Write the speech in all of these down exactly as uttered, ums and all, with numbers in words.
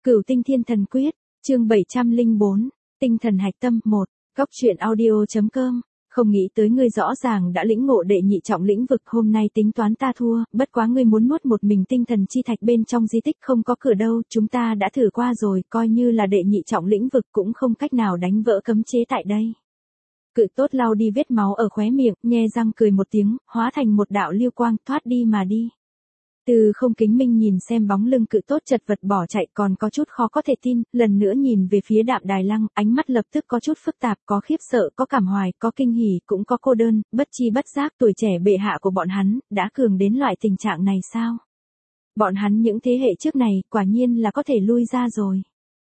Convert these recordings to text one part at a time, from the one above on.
Cửu tinh thiên thần quyết, chương bảy trăm lẻ bốn, tinh thần hạch tâm một, góc truyện audio.com, không nghĩ tới ngươi rõ ràng đã lĩnh ngộ đệ nhị trọng lĩnh vực, hôm nay tính toán ta thua, bất quá ngươi muốn nuốt một mình tinh thần chi thạch bên trong di tích không có cửa đâu, chúng ta đã thử qua rồi, coi như là đệ nhị trọng lĩnh vực cũng không cách nào đánh vỡ cấm chế tại đây. Cự tốt lau đi vết máu ở khóe miệng, nhe răng cười một tiếng, hóa thành một đạo lưu quang thoát đi mà đi. Từ không kính minh nhìn xem bóng lưng cự tốt chật vật bỏ chạy còn có chút khó có thể tin, lần nữa nhìn về phía Đạm Đài Lăng, ánh mắt lập tức có chút phức tạp, có khiếp sợ, có cảm hoài, có kinh hỉ, cũng có cô đơn, bất chi bất giác tuổi trẻ bệ hạ của bọn hắn, đã cường đến loại tình trạng này sao? Bọn hắn những thế hệ trước này, quả nhiên là có thể lui ra rồi.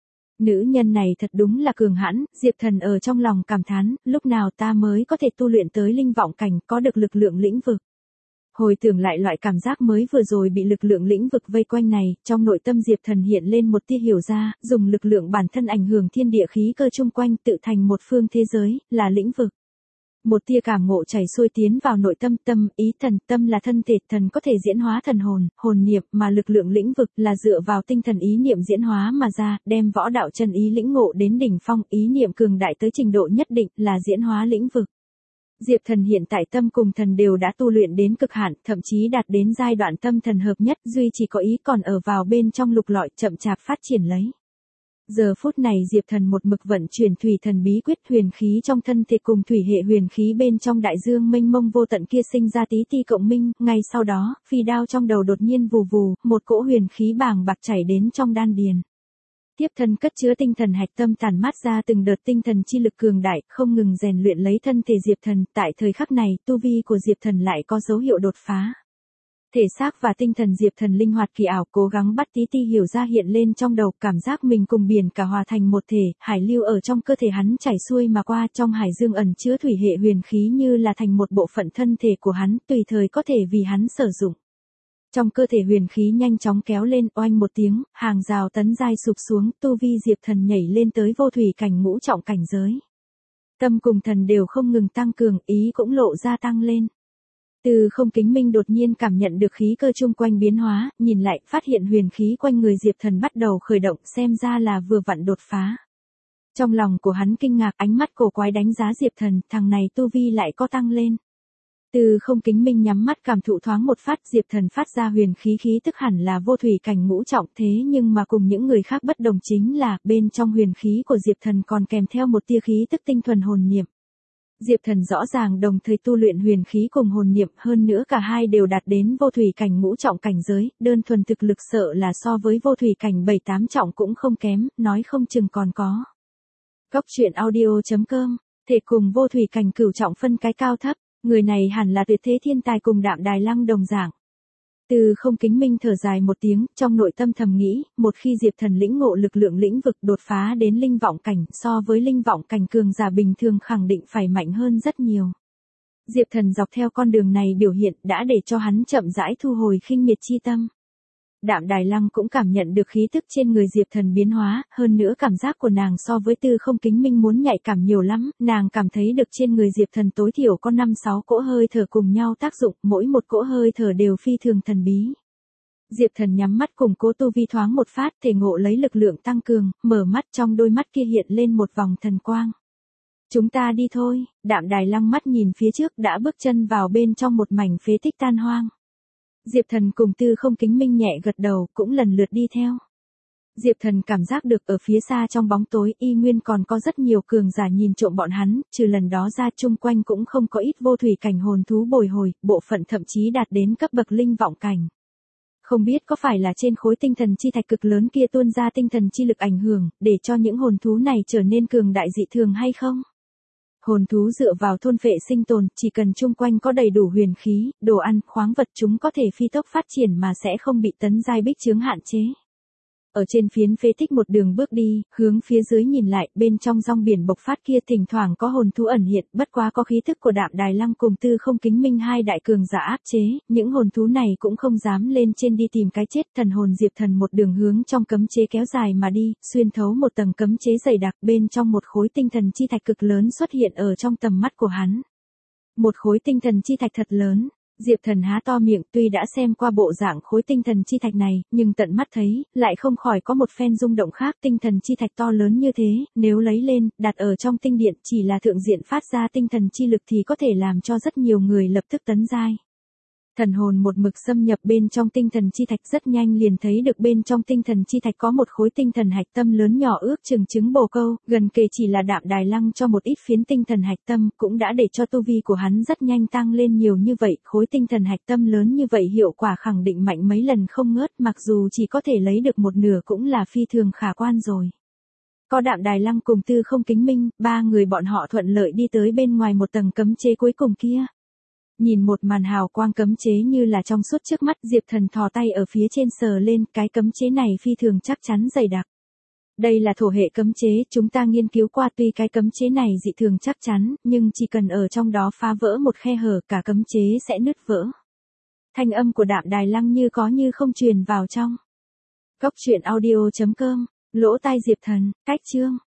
Nữ nhân này thật đúng là cường hãn, Diệp Thần ở trong lòng cảm thán, lúc nào ta mới có thể tu luyện tới linh vọng cảnh, có được lực lượng lĩnh vực. Hồi tưởng lại loại cảm giác mới vừa rồi bị lực lượng lĩnh vực vây quanh này, trong nội tâm Diệp Thần hiện lên một tia hiểu ra, dùng lực lượng bản thân ảnh hưởng thiên địa khí cơ chung quanh tự thành một phương thế giới, là lĩnh vực. Một tia cảm ngộ chảy xuôi tiến vào nội tâm, tâm, ý thần, tâm là thân thể, thần có thể diễn hóa thần hồn, hồn niệm, mà lực lượng lĩnh vực là dựa vào tinh thần ý niệm diễn hóa mà ra, đem võ đạo chân ý lĩnh ngộ đến đỉnh phong, ý niệm cường đại tới trình độ nhất định, là diễn hóa lĩnh vực. Diệp Thần hiện tại tâm cùng thần đều đã tu luyện đến cực hạn, thậm chí đạt đến giai đoạn tâm thần hợp nhất, duy chỉ có ý còn ở vào bên trong lục lọi, chậm chạp phát triển lấy. Giờ phút này Diệp Thần một mực vận chuyển thủy thần bí quyết, huyền khí trong thân thể cùng thủy hệ huyền khí bên trong đại dương mênh mông vô tận kia sinh ra tí ti cộng minh, ngay sau đó, phi đao trong đầu đột nhiên vù vù, một cỗ huyền khí bàng bạc chảy đến trong đan điền. Tiếp thân cất chứa tinh thần hạch tâm tản mát ra từng đợt tinh thần chi lực cường đại, không ngừng rèn luyện lấy thân thể Diệp Thần, tại thời khắc này, tu vi của Diệp Thần lại có dấu hiệu đột phá. Thể xác và tinh thần Diệp Thần linh hoạt kỳ ảo, cố gắng bắt tí ti hiểu ra hiện lên trong đầu, cảm giác mình cùng biển cả hòa thành một thể, hải lưu ở trong cơ thể hắn chảy xuôi mà qua, trong hải dương ẩn chứa thủy hệ huyền khí như là thành một bộ phận thân thể của hắn, tùy thời có thể vì hắn sử dụng. Trong cơ thể huyền khí nhanh chóng kéo lên, oanh một tiếng, hàng rào tấn giai sụp xuống, tu vi Diệp Thần nhảy lên tới vô thủy cảnh ngũ trọng cảnh giới. Tâm cùng thần đều không ngừng tăng cường, ý cũng lộ ra tăng lên. Từ không kính minh đột nhiên cảm nhận được khí cơ chung quanh biến hóa, nhìn lại, phát hiện huyền khí quanh người Diệp Thần bắt đầu khởi động, xem ra là vừa vặn đột phá. Trong lòng của hắn kinh ngạc, ánh mắt cổ quái đánh giá Diệp Thần, thằng này tu vi lại có tăng lên. Từ không kính minh nhắm mắt cảm thụ thoáng một phát, Diệp Thần phát ra huyền khí khí tức hẳn là vô thủy cảnh ngũ trọng, thế nhưng mà cùng những người khác bất đồng chính là, bên trong huyền khí của Diệp Thần còn kèm theo một tia khí tức tinh thuần hồn niệm. Diệp Thần rõ ràng đồng thời tu luyện huyền khí cùng hồn niệm, hơn nữa cả hai đều đạt đến vô thủy cảnh ngũ trọng cảnh giới, đơn thuần thực lực sợ là so với vô thủy cảnh bảy tám trọng cũng không kém, nói không chừng còn có. Góc truyện audio.com, thể cùng vô thủy cảnh cửu trọng phân cái cao thấp. Người này hẳn là tuyệt thế thiên tài cùng Đạm Đài Lăng đồng dạng. Từ không kính minh thở dài một tiếng, trong nội tâm thầm nghĩ, một khi Diệp Thần lĩnh ngộ lực lượng lĩnh vực đột phá đến linh vọng cảnh, so với linh vọng cảnh cường giả bình thường khẳng định phải mạnh hơn rất nhiều. Diệp Thần dọc theo con đường này biểu hiện đã để cho hắn chậm rãi thu hồi khinh miệt chi tâm. Đạm Đài Lăng cũng cảm nhận được khí tức trên người Diệp Thần biến hóa, hơn nữa cảm giác của nàng so với Tư không kính minh muốn nhạy cảm nhiều lắm, nàng cảm thấy được trên người Diệp Thần tối thiểu có năm sáu cỗ hơi thở cùng nhau tác dụng, mỗi một cỗ hơi thở đều phi thường thần bí. Diệp Thần nhắm mắt cùng cố tu vi thoáng một phát, thể ngộ lấy lực lượng tăng cường, mở mắt, trong đôi mắt kia hiện lên một vòng thần quang. Chúng ta đi thôi, Đạm Đài Lăng mắt nhìn phía trước đã bước chân vào bên trong một mảnh phế tích tan hoang. Diệp Thần cùng Tư không kính minh nhẹ gật đầu, cũng lần lượt đi theo. Diệp Thần cảm giác được ở phía xa trong bóng tối, y nguyên còn có rất nhiều cường giả nhìn trộm bọn hắn, trừ lần đó ra chung quanh cũng không có ít vô thủy cảnh hồn thú bồi hồi, bộ phận thậm chí đạt đến cấp bậc linh vọng cảnh. Không biết có phải là trên khối tinh thần chi thạch cực lớn kia tuôn ra tinh thần chi lực ảnh hưởng, để cho những hồn thú này trở nên cường đại dị thường hay không? Hồn thú dựa vào thôn phệ sinh tồn, chỉ cần chung quanh có đầy đủ huyền khí, đồ ăn, khoáng vật chúng có thể phi tốc phát triển mà sẽ không bị tấn giai bích chướng hạn chế. Ở trên phiến phế tích một đường bước đi, hướng phía dưới nhìn lại, bên trong rong biển bộc phát kia thỉnh thoảng có hồn thú ẩn hiện, bất quá có khí thức của Đạm Đài Lăng cùng Tư không kính minh hai đại cường giả áp chế, những hồn thú này cũng không dám lên trên đi tìm cái chết. Thần hồn Diệp Thần một đường hướng trong cấm chế kéo dài mà đi, xuyên thấu một tầng cấm chế dày đặc, bên trong một khối tinh thần chi thạch cực lớn xuất hiện ở trong tầm mắt của hắn. Một khối tinh thần chi thạch thật lớn. Diệp Thần há to miệng, tuy đã xem qua bộ dạng khối tinh thần chi thạch này, nhưng tận mắt thấy, lại không khỏi có một phen rung động khác. Tinh thần chi thạch to lớn như thế, nếu lấy lên, đặt ở trong tinh điện, chỉ là thượng diện phát ra tinh thần chi lực thì có thể làm cho rất nhiều người lập tức tấn giai. Thần hồn một mực xâm nhập bên trong tinh thần chi thạch, rất nhanh liền thấy được bên trong tinh thần chi thạch có một khối tinh thần hạch tâm lớn nhỏ ước chừng trứng bồ câu, gần kề chỉ là đạm đài lăng cho một ít phiến tinh thần hạch tâm, cũng đã để cho tu vi của hắn rất nhanh tăng lên nhiều như vậy. Khối tinh thần hạch tâm lớn như vậy hiệu quả khẳng định mạnh mấy lần không ngớt, mặc dù chỉ có thể lấy được một nửa cũng là phi thường khả quan rồi. Có đạm đài lăng cùng Tư Không Kính Minh, ba người bọn họ thuận lợi đi tới bên ngoài một tầng cấm chế cuối cùng kia. Nhìn một màn hào quang cấm chế như là trong suốt trước mắt, Diệp Thần thò tay ở phía trên sờ lên, cái cấm chế này phi thường chắc chắn dày đặc. Đây là thổ hệ cấm chế, chúng ta nghiên cứu qua, tuy cái cấm chế này dị thường chắc chắn, nhưng chỉ cần ở trong đó phá vỡ một khe hở, cả cấm chế sẽ nứt vỡ. Thanh âm của đạm đài lăng như có như không truyền vào trong. Cốc truyện audio chấm com, lỗ tai Diệp Thần, cách chương.